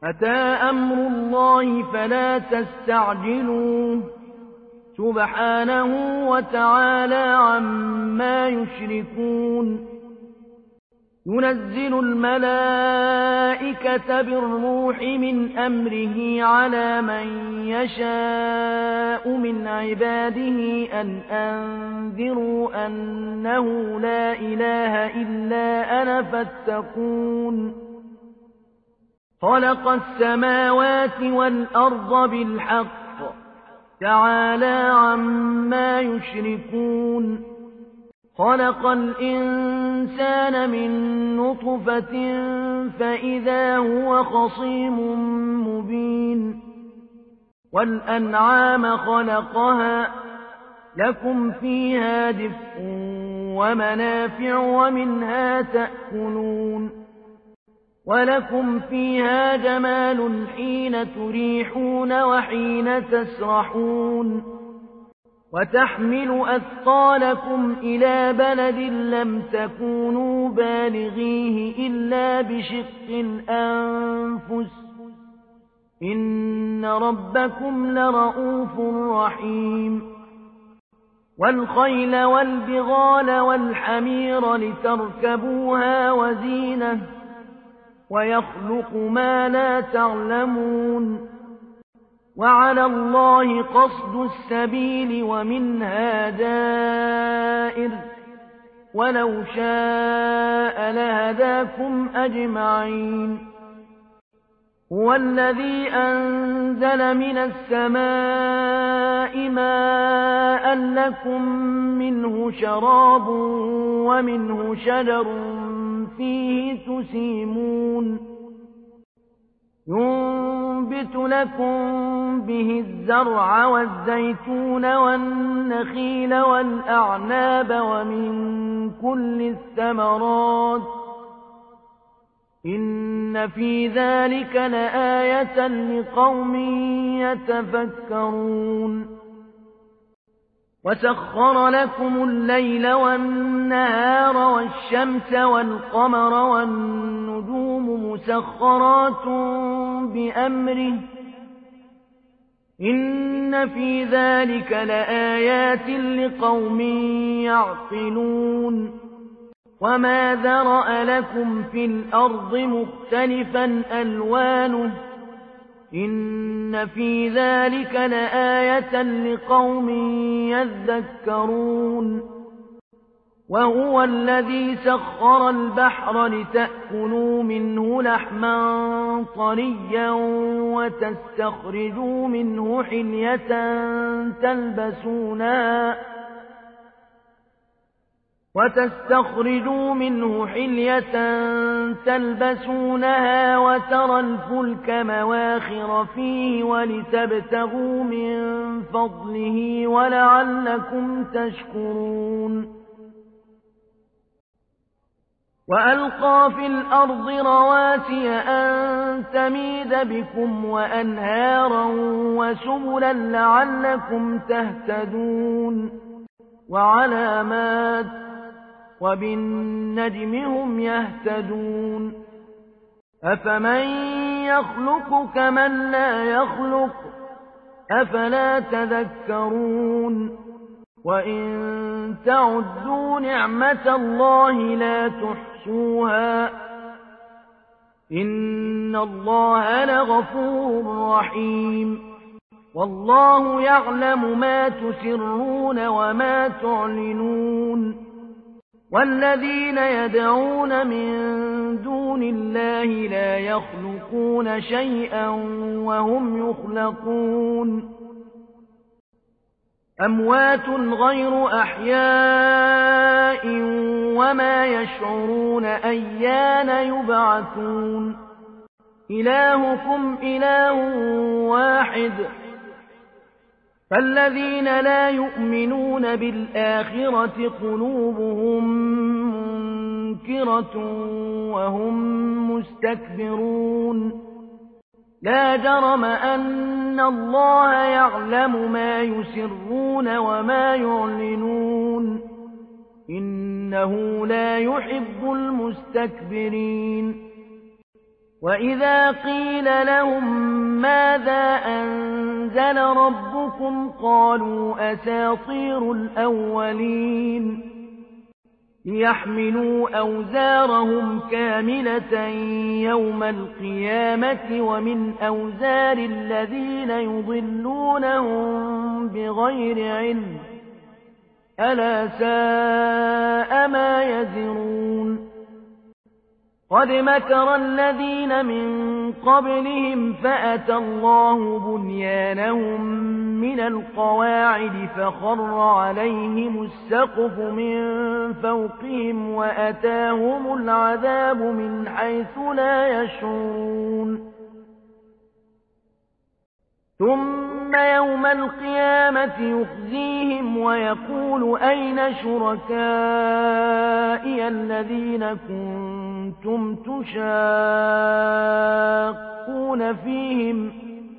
أتى أمر الله فلا تستعجلوه سبحانه وتعالى عما يشركون ينزل الملائكة بالروح من أمره على من يشاء من عباده أن أنذروا أنه لا إله إلا أنا فاتقون خلق السماوات والأرض بالحق تعالى عما يشركون خلق الإنسان من نطفة فإذا هو خصيم مبين والأنعام خلقها لكم فيها دفء ومنافع ومنها تأكلون ولكم فيها جمال حين تريحون وحين تسرحون وتحمل أثقالكم إلى بلد لم تكونوا بالغيه إلا بشق الأنفس إن ربكم لرؤوف رحيم والخيل والبغال والحمير لتركبوها وزينة ويخلق ما لا تعلمون وعلى الله قصد السبيل ومنها دائر ولو شاء لهداكم أجمعين هو الذي أنزل من السماء ماء لكم منه شراب ومنه شجر فيه تسيمون ينبت لكم به الزرع والزيتون والنخيل والأعناب ومن كل الثمرات إن في ذلك لآية لقوم يتفكرون وسخر لكم الليل والنهار والشمس والقمر والنجوم مسخرات بأمره إن في ذلك لآيات لقوم يعقلون وما ذرأ لكم في الأرض مختلفا ألوانه إن في ذلك لآية لقوم يذكرون وهو الذي سخر البحر لتأكلوا منه لحما طريا وتستخرجوا منه حلية تلبسونها وترى الفلك مواخر فيه ولتبتغوا من فضله ولعلكم تشكرون وألقى في الأرض رواسي أن تميد بكم وأنهارا وسبلا لعلكم تهتدون وعلامات وبالنجم هم يهتدون أفمن يخلق كمن لا يخلق أفلا تذكرون وإن تعدوا نعمة الله لا تحصوها إن الله لغفور رحيم والله يعلم ما تسرون وما تعلنون والذين يدعون من دون الله لا يخلقون شيئا وهم يخلقون أموات غير أحياء وما يشعرون أيان يبعثون إلهكم إله واحد فالذين لا يؤمنون بالآخرة قلوبهم منكرة وهم مستكبرون لا جرم أن الله يعلم ما يسرون وما يعلنون إنه لا يحب المستكبرين وإذا قيل لهم ماذا أنزل ربكم قالوا أساطير الأولين ليحملوا أوزارهم كاملة يوم القيامة ومن أوزار الذين يضلونهم بغير علم ألا ساء ما يزرون قد مكر الذين من قبلهم فأتى الله بنيانهم من القواعد فخر عليهم السقف من فوقهم وأتاهم العذاب من حيث لا يشعرون ثم يوم القيامة يخزيهم ويقول أين شركائي الذين كنتم تشاقون فيهم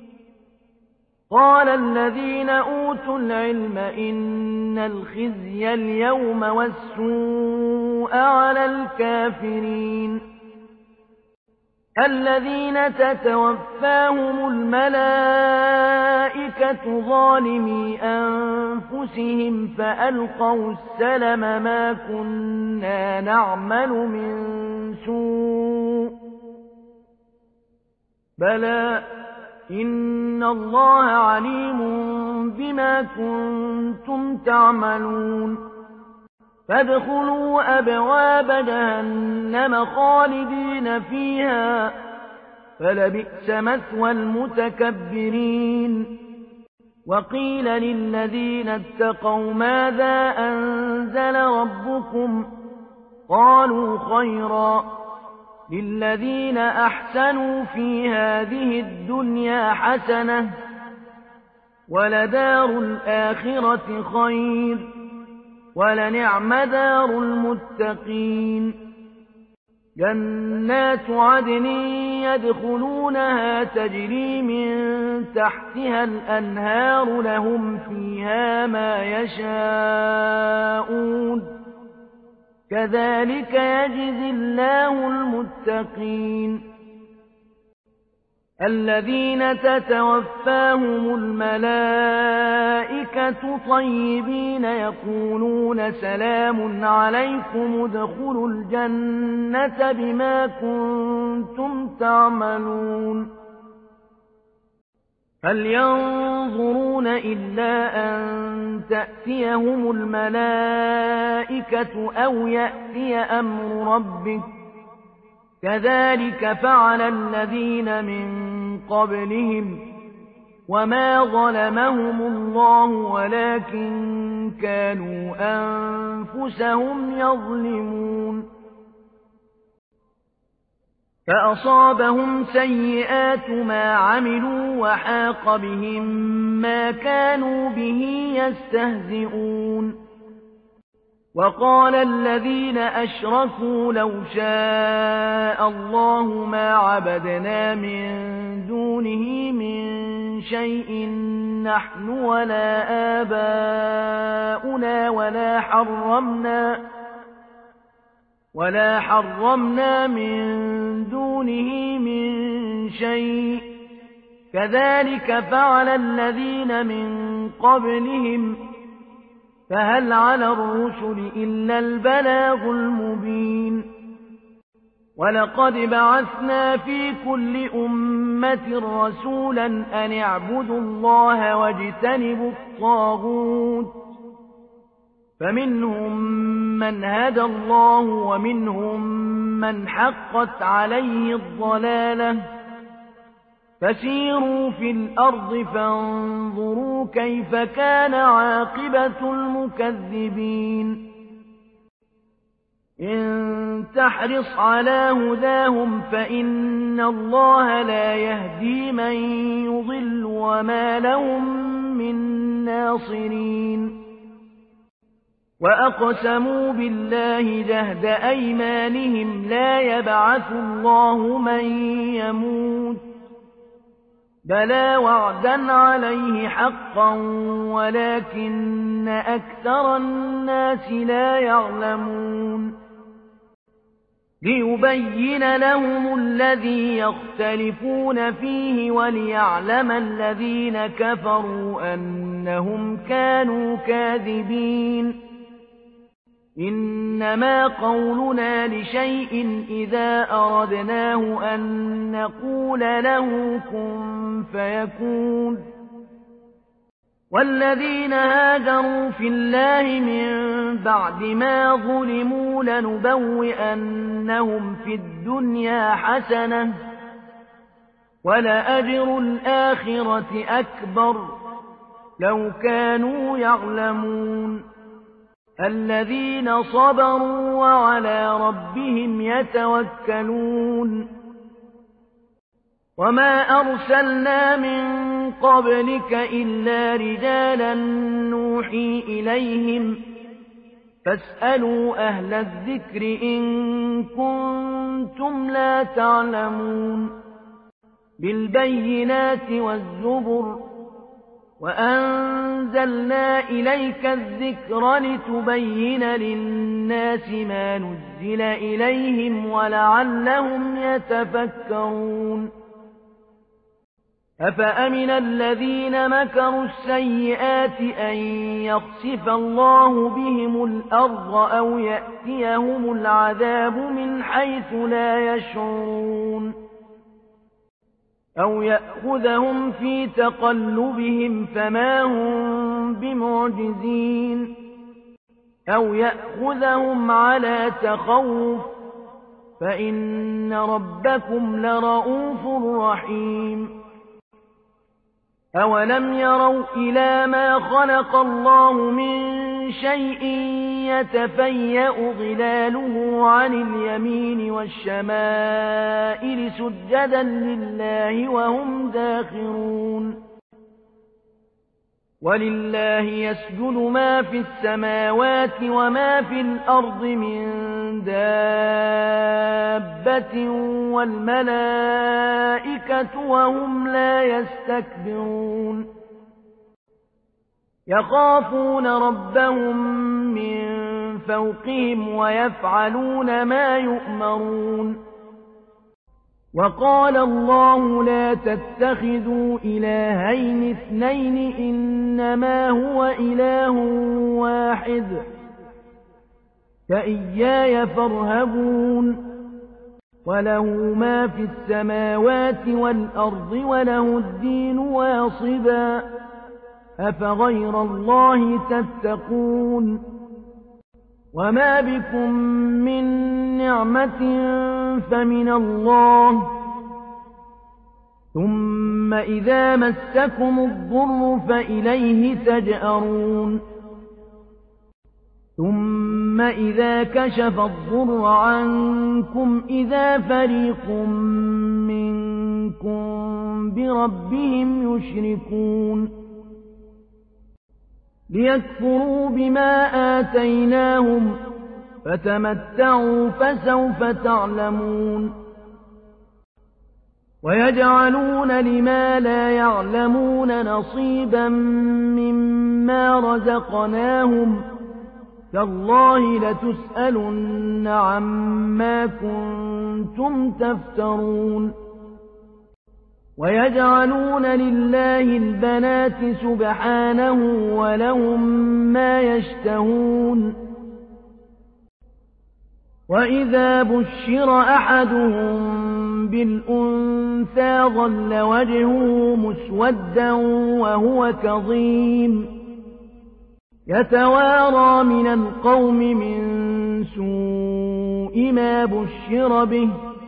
قال الذين أوتوا العلم إن الخزي اليوم والسوء على الكافرين الذين تتوفاهم الملائكة ظالمي أنفسهم فألقوا السلم ما كنا نعمل من سوء بلى إن الله عليم بما كنتم تعملون فادخلوا أبواب جهنم خالدين فيها فلبئس مثوى المتكبرين وقيل للذين اتقوا ماذا أنزل ربكم قالوا خيرا للذين أحسنوا في هذه الدنيا حسنة ولدار الآخرة خير ولنعم دار المتقين جنات عدن يدخلونها تجري من تحتها الأنهار لهم فيها ما يشاءون كذلك يجزي الله المتقين الذين تتوفاهم الملائكة طيبين يقولون سلام عليكم ادخلوا الجنة بما كنتم تعملون هل ينظرون إلا أن تأتيهم الملائكة أو يأتي أمر ربك كذلك فعل الذين من قبلهم وما ظلمهم الله ولكن كانوا أنفسهم يظلمون فأصابهم سيئات ما عملوا وحاق بهم ما كانوا به يستهزئون وقال الذين أشركوا لو شاء الله ما عبدنا من دونه من شيء نحن ولا آباؤنا ولا حرمنا من دونه من شيء كذلك فعل الذين من قبلهم فهل على الرسل إلا البلاغ المبين ولقد بعثنا في كل أمة رسولا أن اعبدوا الله واجتنبوا الطاغوت فمنهم من هدى الله ومنهم من حقت عليه الضلالة فسيروا في الأرض فانظروا كيف كان عاقبة المكذبين إن تحرص على هداهم فإن الله لا يهدي من يضل وما لهم من ناصرين وأقسموا بالله جهد أيمانهم لا يبعث الله من يموت بلى وعدا عليه حقا ولكن أكثر الناس لا يعلمون ليبين لهم الذي يختلفون فيه وليعلم الذين كفروا أنهم كانوا كاذبين إنما قولنا لشيء إذا أردناه أن نقول له كن فيكون والذين هاجروا في الله من بعد ما ظلموا لنبوئنهم في الدنيا حسنة ولأجر الآخرة أكبر لو كانوا يعلمون الذين صبروا وعلى ربهم يتوكلون وما أرسلنا من قبلك إلا رجالا نوحي إليهم فاسألوا أهل الذكر إن كنتم لا تعلمون بالبينات والزبر وأنزلنا إليك الذكر لتبين للناس ما نزل إليهم ولعلهم يتفكرون أفأمن الذين مكروا السيئات أن يخسف الله بهم الأرض أو يأتيهم العذاب من حيث لا يشعرون أو يأخذهم في تقلبهم فما هم بمعجزين أو يأخذهم على تخوف فإن ربكم لرؤوف رحيم أولم يروا إلى ما خلق الله من شيء يتفيأ ظلاله عن اليمين والشمائل سجدا لله وهم داخرون ولله يسجد ما في السماوات وما في الأرض من دابة والملائكة وهم لا يستكبرون يخافون ربهم من فوقهم ويفعلون ما يؤمرون وقال الله لا تتخذوا إلهين اثنين إنما هو إله واحد فإياي فارهبون وله ما في السماوات والأرض وله الدين واصبا أفغير الله تتقون وما بكم من نعمة فمن الله ثم إذا مسكم الضر فإليه تجأرون ثم إذا كشف الضر عنكم إذا فريق منكم بربهم يشركون ليكفروا بما آتيناهم فتمتعوا فسوف تعلمون ويجعلون لما لا يعلمون نصيبا مما رزقناهم تالله لتسألن عما كنتم تفترون ويجعلون لله البنات سبحانه ولهم ما يشتهون وإذا بشر أحدهم بالأنثى ظل وجهه مسودا وهو كظيم يتوارى من القوم من سوء ما بشر به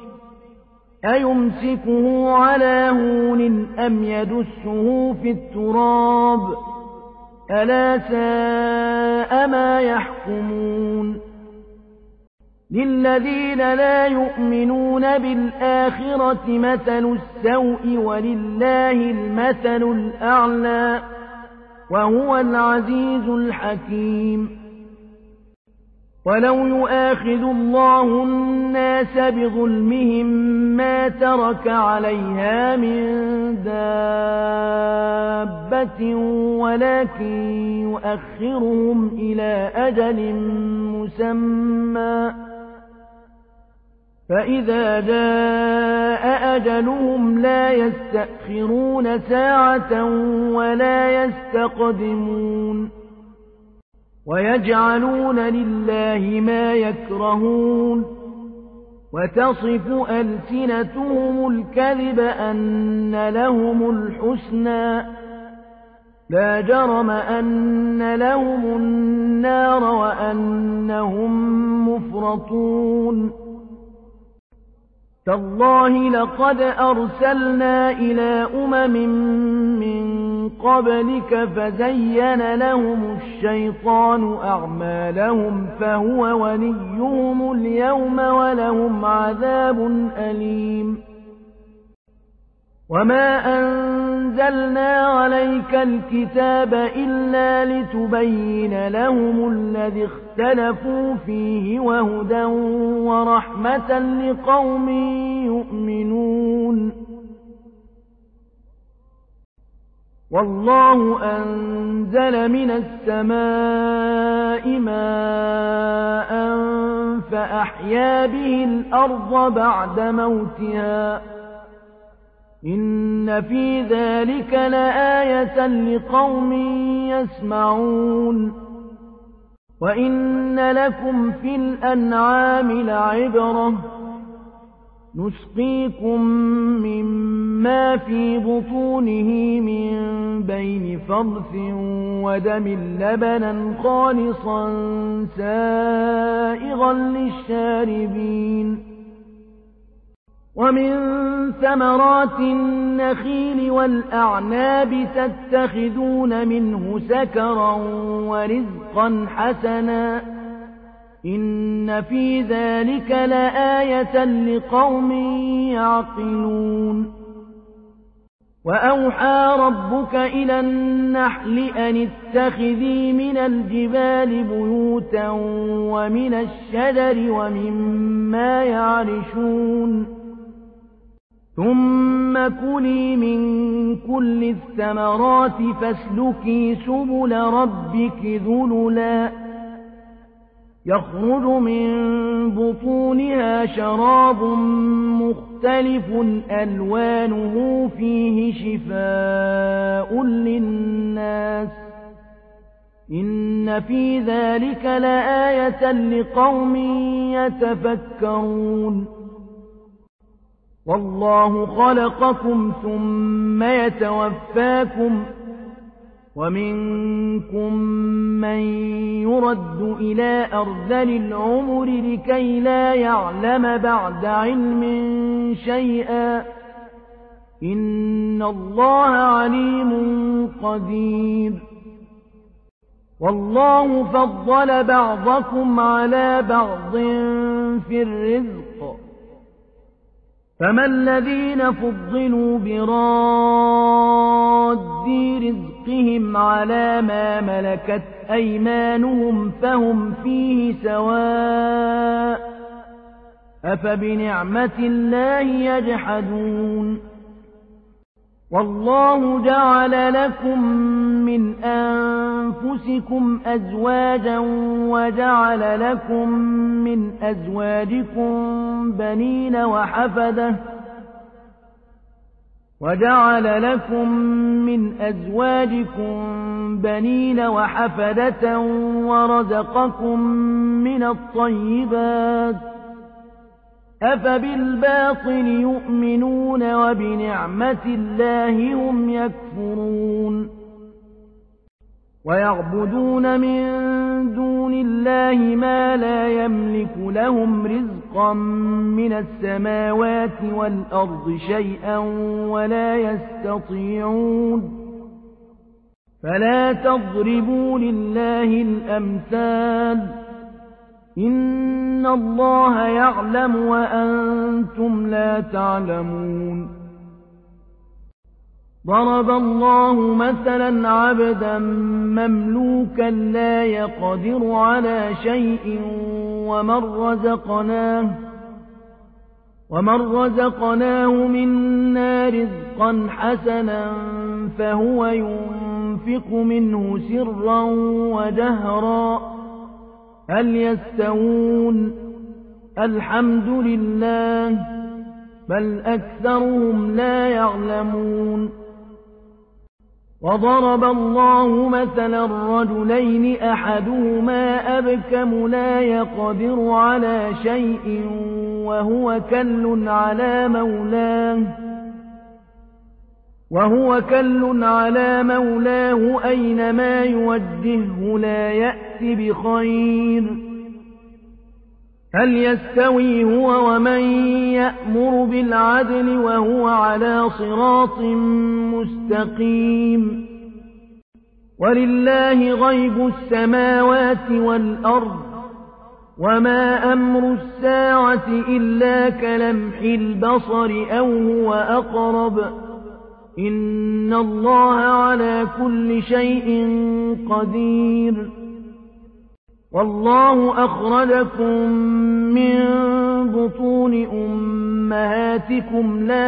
أيمسكه على هون أم يدسه في التراب ألا ساء ما يحكمون للذين لا يؤمنون بالآخرة مثل السوء ولله المثل الأعلى وهو العزيز الحكيم ولو يؤاخذ الله الناس بظلمهم ما ترك عليها من دابة ولكن يؤخرهم إلى أجل مسمى فإذا جاء أجلهم لا يستأخرون ساعة ولا يستقدمون ويجعلون لله ما يكرهون وتصف ألسنتهم الكذب أن لهم الحسنى لا جرم أن لهم النار وأنهم مفرطون تالله لقد أرسلنا إلى من قبلك فزين لهم الشيطان أعمالهم فهو وليهم اليوم ولهم عذاب أليم وما أنزلنا عليك الكتاب إلا لتبين لهم الذي اختلفوا فيه وهدى ورحمة لقوم يؤمنون والله أنزل من السماء ماء فأحيا به الأرض بعد موتها إن في ذلك لآية لقوم يسمعون وإن لكم في الأنعام لعبرة نسقيكم مما في بطونه من بين فرث ودم لبنا خالصا سائغا للشاربين ومن ثمرات النخيل والأعناب تتخذون منه سكرا ورزقا حسنا إن في ذلك لآية لقوم يعقلون وأوحى ربك إلى النحل أن اتخذي من الجبال بيوتا ومن الشجر ومما يعرشون ثم كلي من كل الثمرات فاسلكي سبل ربك ذللا يخرج من بطونها شراب مختلف ألوانه فيه شفاء للناس إن في ذلك لآية لقوم يتفكرون والله خلقكم ثم يتوفاكم ومنكم من يرد إلى أرذل العمر لكي لا يعلم بعد علم شيئا إن الله عليم قدير والله فضل بعضكم على بعض في الرزق فما الذين فضلوا براد رزقهم على ما ملكت أيمانهم فهم فيه سواء أفبنعمة الله يجحدون والله جعل لكم من أنفسكم أزواجا وجعل لكم من أزواجكم بنين وحفدة ورزقكم من الطيبات أفبالباطل يؤمنون وبنعمة الله هم يكفرون ويعبدون من دون الله ما لا يملك لهم رزقا من السماوات والأرض شيئا ولا يستطيعون فلا تضربوا لله الأمثال إن الله يعلم وأنتم لا تعلمون ضرب الله مثلا عبدا مملوكا لا يقدر على شيء ومن رزقناه منا رزقا حسنا فهو ينفق منه سرا وجهرا هل يستوون الحمد لله بل أكثرهم لا يعلمون وضرب الله مثلا رجلين أحدهما أبكم لا يقدر على شيء وهو كل على مولاه أينما يوجهه لا يأت بخير هل يستوي هو ومن يأمر بالعدل وهو على صراط مستقيم ولله غيب السماوات والأرض وما أمر الساعة إلا كلمح البصر أو هو أقرب إن الله على كل شيء قدير والله أخرجكم من بطون أمهاتكم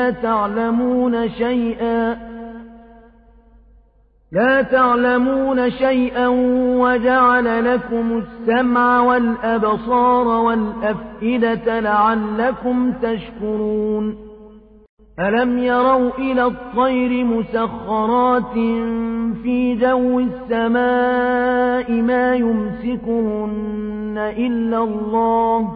لا تعلمون شيئا وجعل لكم السمع والأبصار والأفئدة لعلكم تشكرون ألم يروا إلى الطير مسخرات في جو السماء ما يمسكهن إلا الله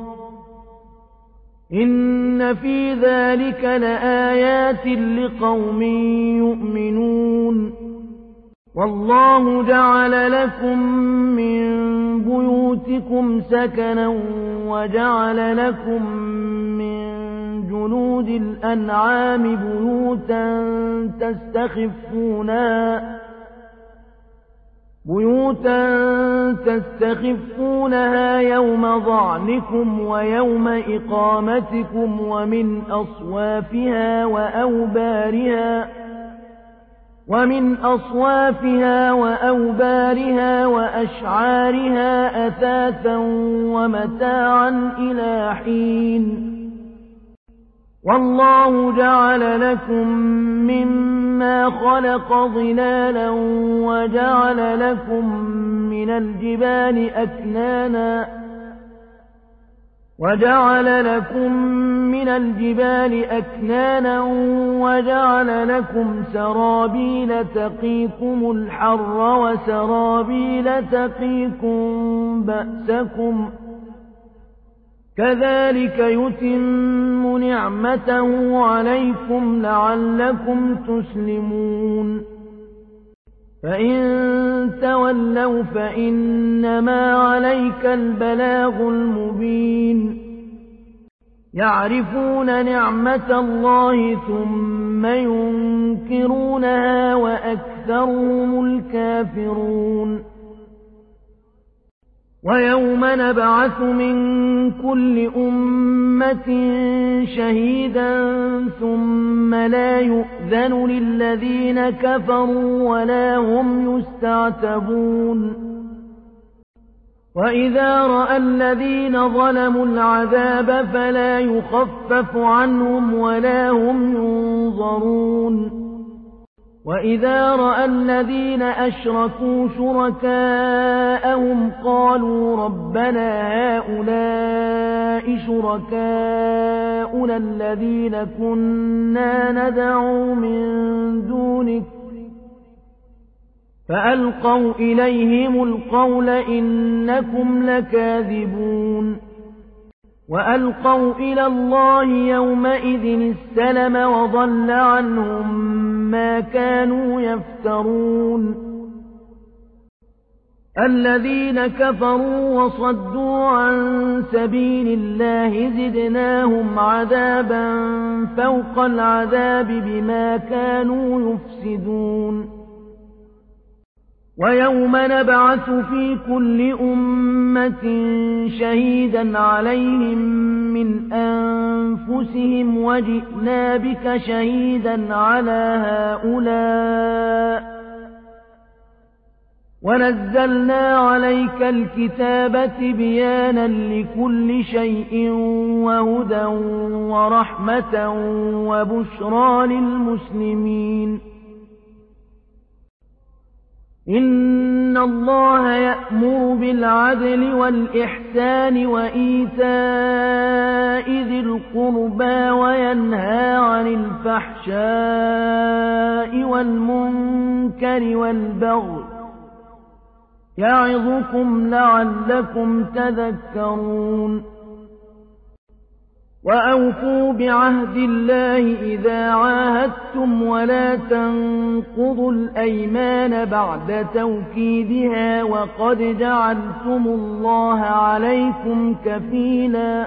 إن في ذلك لآيات لقوم يؤمنون والله جعل لكم من بيوتكم سكنا وجعل لكم من جلود الأنعام بيوتا تستخفونها يوم ظعنكم ويوم إقامتكم ومن أصوافها وأوبارها وأشعارها أثاثا ومتاعا إلى حين والله جعل لكم مما خلق ظلالا وجعل لكم من الجبال أكنانا وجعل لكم سرابيل تقيكم الحر وسرابيل تقيكم بأسكم كذلك يتم نعمته عليكم لعلكم تسلمون فإن تولوا فإنما عليك البلاغ المبين يعرفون نعمة الله ثم ينكرونها وأكثرهم الكافرون ويوم نبعث من كل أمة شهيدا ثم لا يؤذن للذين كفروا ولا هم يستعتبون وإذا رأى الذين ظلموا العذاب فلا يخفف عنهم ولا هم ينظرون وإذا رأى الذين أشركوا شركاءهم قالوا ربنا هؤلاء شركاؤنا الذين كنا ندعو من دونك فألقوا إليهم القول إنكم لكاذبون وألقوا إلى الله يومئذ السلم وضل عنهم ما كانوا يفترون الذين كفروا وصدوا عن سبيل الله زدناهم عذابا فوق العذاب بما كانوا يفسدون ويوم نبعث في كل أمة شهيدا عليهم من أنفسهم وجئنا بك شهيدا على هؤلاء ونزلنا عليك الكتاب تبيانا لكل شيء وهدى ورحمة وبشرى للمسلمين إن إن الله يأمر بالعدل والإحسان وإيتاء ذي القربى وينهى عن الفحشاء والمنكر والبغي يعظكم لعلكم تذكرون وأوفوا بعهد الله إذا عاهدتم ولا تنقضوا الأيمان بعد توكيدها وقد جعلتم الله عليكم كفيلا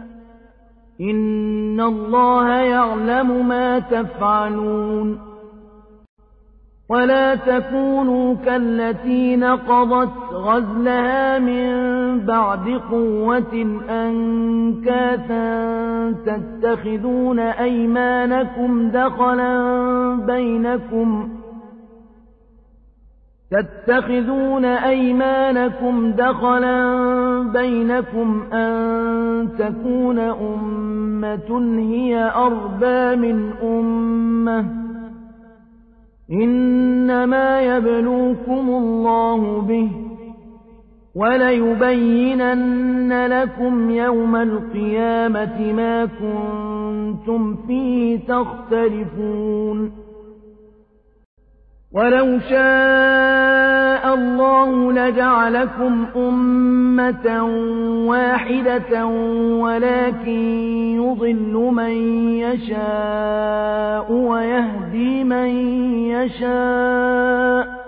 إن الله يعلم ما تفعلون ولا تكونوا كالتي نقضت غزلها من بعد قوة أنكاثا تتخذون أيمانكم دخلا بينكم أن تكون أمة هي أربى من أمة إنما يبلوكم الله به وليبينن لكم يوم القيامة ما كنتم فيه تختلفون ولو شاء الله لجعلكم أمة واحدة ولكن يضل من يشاء ويهدي من يشاء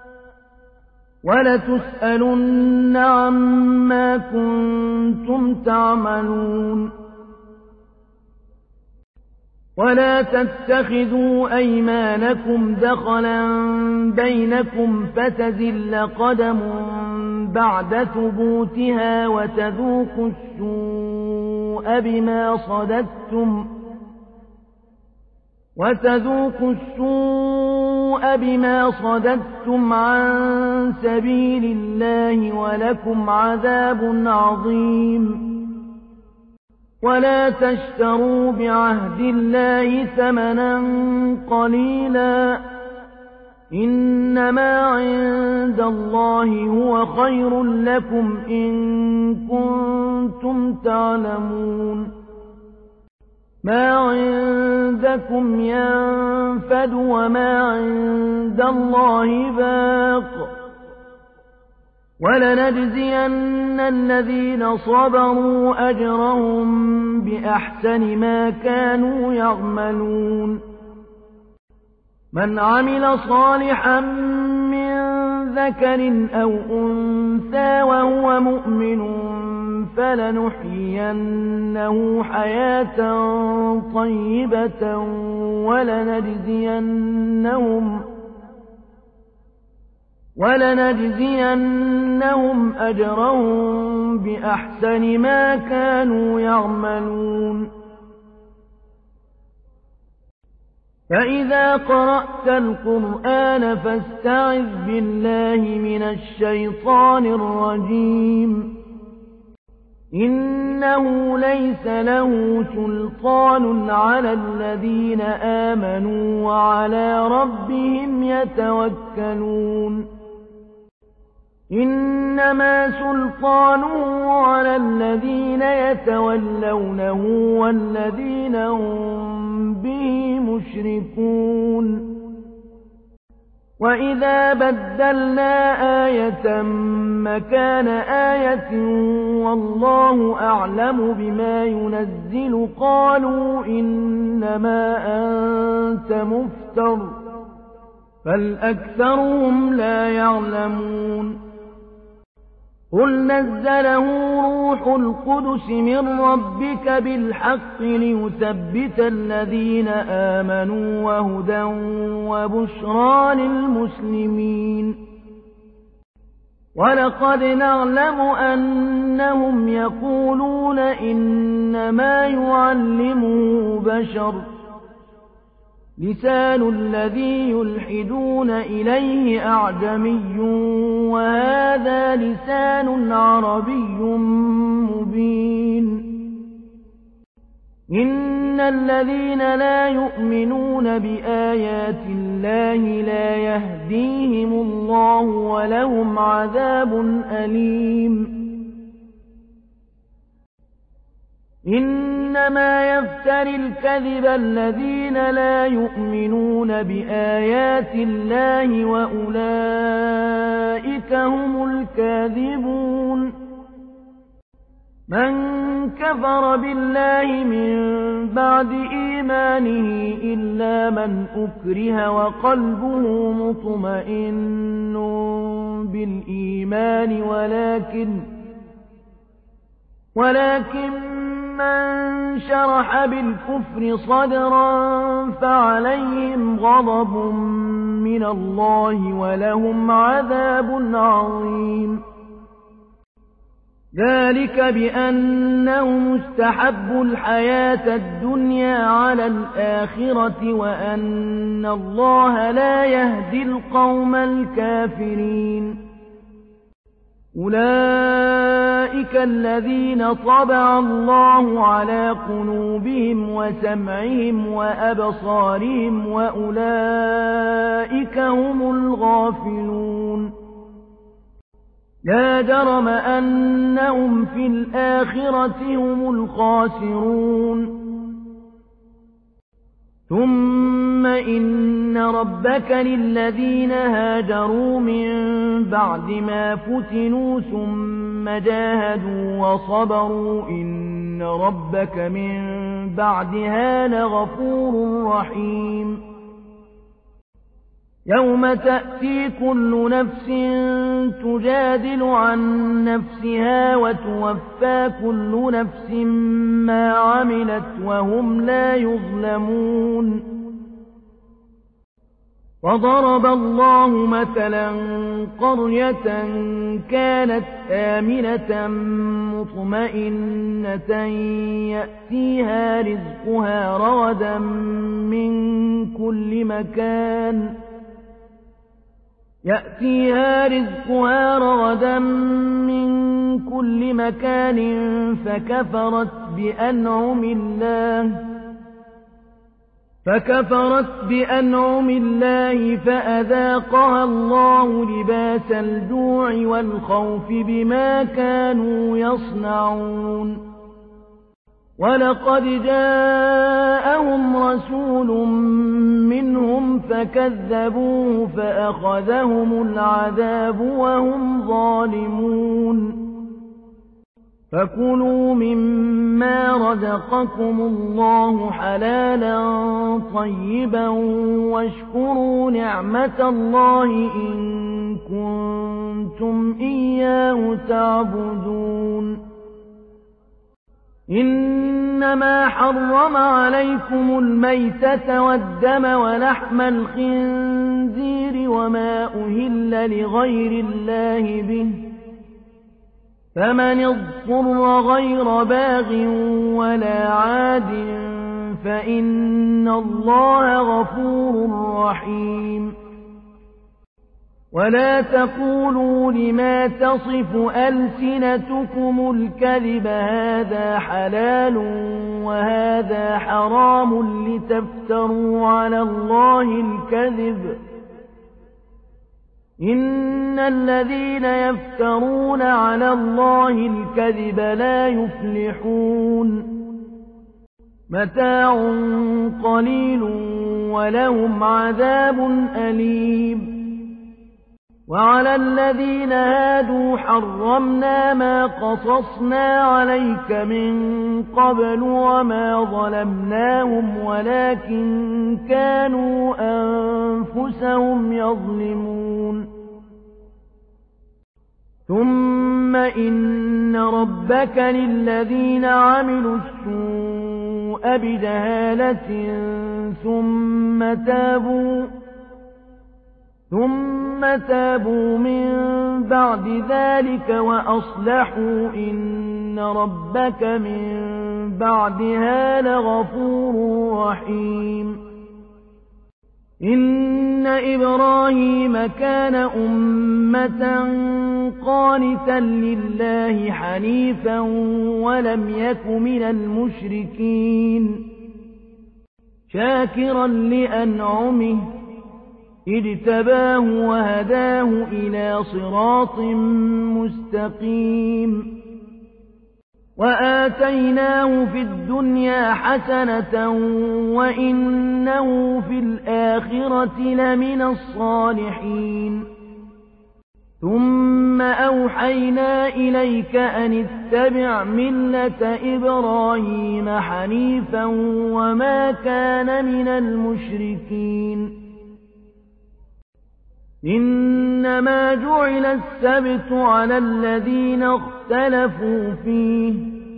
ولتسألن عما كنتم تعملون ولا تتخذوا أيمانكم دخلا بينكم فتزل قدم بعد ثبوتها وتذوقوا السوء بما صددتم عن سبيل الله ولكم عذاب عظيم ولا تشتروا بعهد الله ثمنا قليلا إنما عند الله هو خير لكم إن كنتم تعلمون ما عندكم ينفد وما عند الله باق ولنجزين الذين صبروا أجرهم بأحسن ما كانوا يعملون من عمل صالحا من ذكر أو أنثى وهو مؤمن فلنحيينه حياة طيبة ولنجزينهم أجرهم بأحسن ما كانوا يعملون فإذا قرأت القرآن فاستعذ بالله من الشيطان الرجيم إنه ليس له سلطان على الذين آمنوا وعلى ربهم يتوكلون إنما سلطانه على الذين يتولونه والذين هم به مشركون وإذا بدلنا آية مكان آية والله أعلم بما ينزل قالوا إنما أنت مفتر بل أكثرهم لا يعلمون قل نزله روح القدس من ربك بالحق ليثبت الذين آمنوا وهدى وبشرى للمسلمين ولقد نعلم أنهم يقولون إنما يعلمه بشر لسان الذي يلحدون إليه أعجمي وهذا لسان عربي مبين إن الذين لا يؤمنون بآيات الله لا يهديهم الله ولهم عذاب أليم إنما يفتري الكذب الذين لا يؤمنون بآيات الله وأولئك هم الكاذبون من كفر بالله من بعد إيمانه إلا من أكره وقلبه مطمئن بالإيمان ولكن من شرح بالكفر صدرا فعليهم غضب من الله ولهم عذاب عظيم ذلك بأنهم استحبوا الحياة الدنيا على الآخرة وأن الله لا يهدي القوم الكافرين أولئك الذين طبع الله على قلوبهم وسمعهم وأبصارهم وأولئك هم الغافلون لا جرم أنهم في الآخرة هم الخاسرون ثم إن ربك للذين هاجروا من بعد ما فتنوا ثم جاهدوا وصبروا إن ربك من بعدها لغفور رحيم يوم تأتي كل نفس تجادل عن نفسها وتوفى كل نفس ما عملت وهم لا يظلمون وضرب الله مثلا قرية كانت آمنة مطمئنة يأتيها رزقها رغدا من كل مكان فكفرت بأنعم الله فأذاقها الله لباس الجوع والخوف بما كانوا يصنعون ولقد جاءهم رسول منهم فكذبوه فأخذهم العذاب وهم ظالمون فكلوا مما رزقكم الله حلالا طيبا واشكروا نعمة الله إن كنتم إياه تعبدون إنما حرم عليكم الميتة والدم ولحم الخنزير وما أهل لغير الله به فمن اضطر غير باغ ولا عاد فإن الله غفور رحيم ولا تقولوا لما تصف ألسنتكم الكذب هذا حلال وهذا حرام لتفتروا على الله الكذب إن الذين يفترون على الله الكذب لا يفلحون متاع قليل ولهم عذاب أليم وعلى الذين هادوا حرمنا ما قصصنا عليك من قبل وما ظلمناهم ولكن كانوا أنفسهم يظلمون ثم إن ربك للذين عملوا السوء بجهالة ثم تابوا من بعد ذلك وأصلحوا إن ربك من بعدها لغفور رحيم إن إِنَّ إِبْرَاهِيمَ كَانَ أُمَّةً قَانِتًا لِّلَّهِ حَنِيفًا وَلَمْ يَكُ مِنَ الْمُشْرِكِينَ شَاكِرًا لِّأَنْعُمِهِ اجْتَبَاهُ وَهَدَاهُ إِلَىٰ صِرَاطٍ مُّسْتَقِيمٍ وَآتَيْنَاهُ فِي الدُّنْيَا حَسَنَةً وَإِنَّهُ فِي الْآخِرَةِ لَمِنَ الصَّالِحِينَ ثُمَّ أَوْحَيْنَا إِلَيْكَ أَنِ اتَّبِعْ مِلَّةَ إِبْرَاهِيمَ حَنِيفًا وَمَا كَانَ مِنَ الْمُشْرِكِينَ إِنَّمَا جُعِلَ السَّبْتُ عَلَى الَّذِينَ اخْتَلَفُوا فِيهِ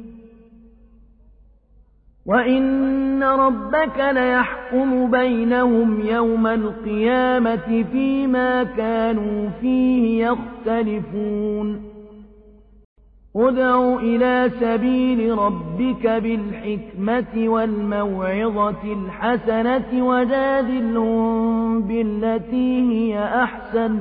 وَإِنَّ رَبَّكَ لَيَحْكُمُ بَيْنَهُمْ يَوْمَ الْقِيَامَةِ فِيمَا كَانُوا فِيهِ يَخْتَلِفُونَ ادْعُ إِلَىٰ سَبِيلِ رَبِّكَ بِالْحِكْمَةِ وَالْمَوْعِظَةِ الْحَسَنَةِ وَجَادِلْهُم بِالَّتِي هِيَ أَحْسَنُ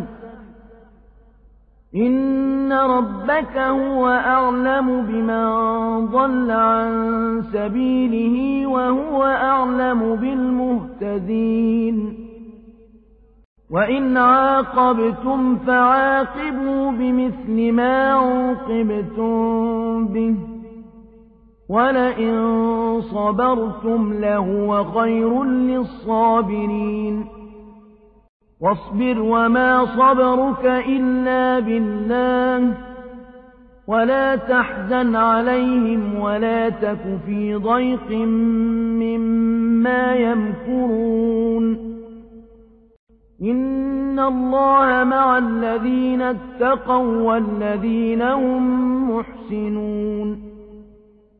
إِنَّ رَبَّكَ هُوَ أَعْلَمُ بِمَن ضَلَّ عَن سَبِيلِهِ وَهُوَ أَعْلَمُ بِالْمُهْتَدِينَ وَإِنْ عَاقَبْتُمْ فَعَاقِبُوا بِمِثْلِ مَا عُوقِبْتُم بِهِ وَلَئِن صَبَرْتُمْ لَهُوَ خَيْرٌ لِّلصَّابِرِينَ وَاصْبِرْ وَمَا صَبْرُكَ إِلَّا بِاللَّهِ وَلَا تَحْزَنْ عَلَيْهِمْ وَلَا تَكُ فِي ضَيْقٍ مِّمَّا يَمْكُرُونَ إِنَّ اللَّهَ مَعَ الَّذِينَ اتَّقَوا وَّالَّذِينَ هُم مُّحْسِنُونَ